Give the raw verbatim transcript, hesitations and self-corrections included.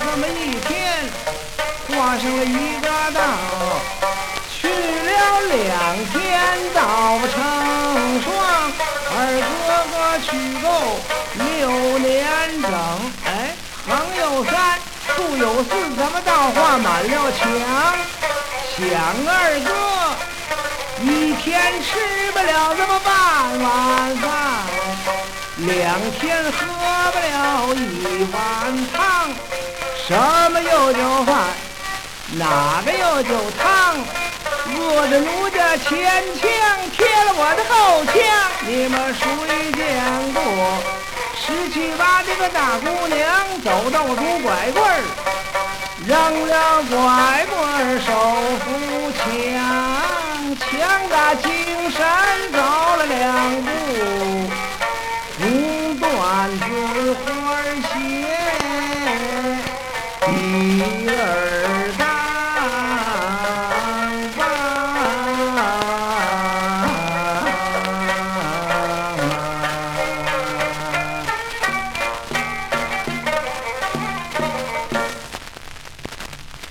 这么一天，画上了一个道，去了两天道不成双，二哥哥去够六年整。哎，横有山，竖有四，怎么道画满了墙？想二哥一天吃不了这么半碗饭，两天喝不了一碗汤。什么又叫饭？哪个又叫汤？饿着奴家前腔，贴了我的后腔。你们谁见过十七八这个大姑娘走到拄拐棍儿，扔了拐棍儿手扶墙，强打精神走了两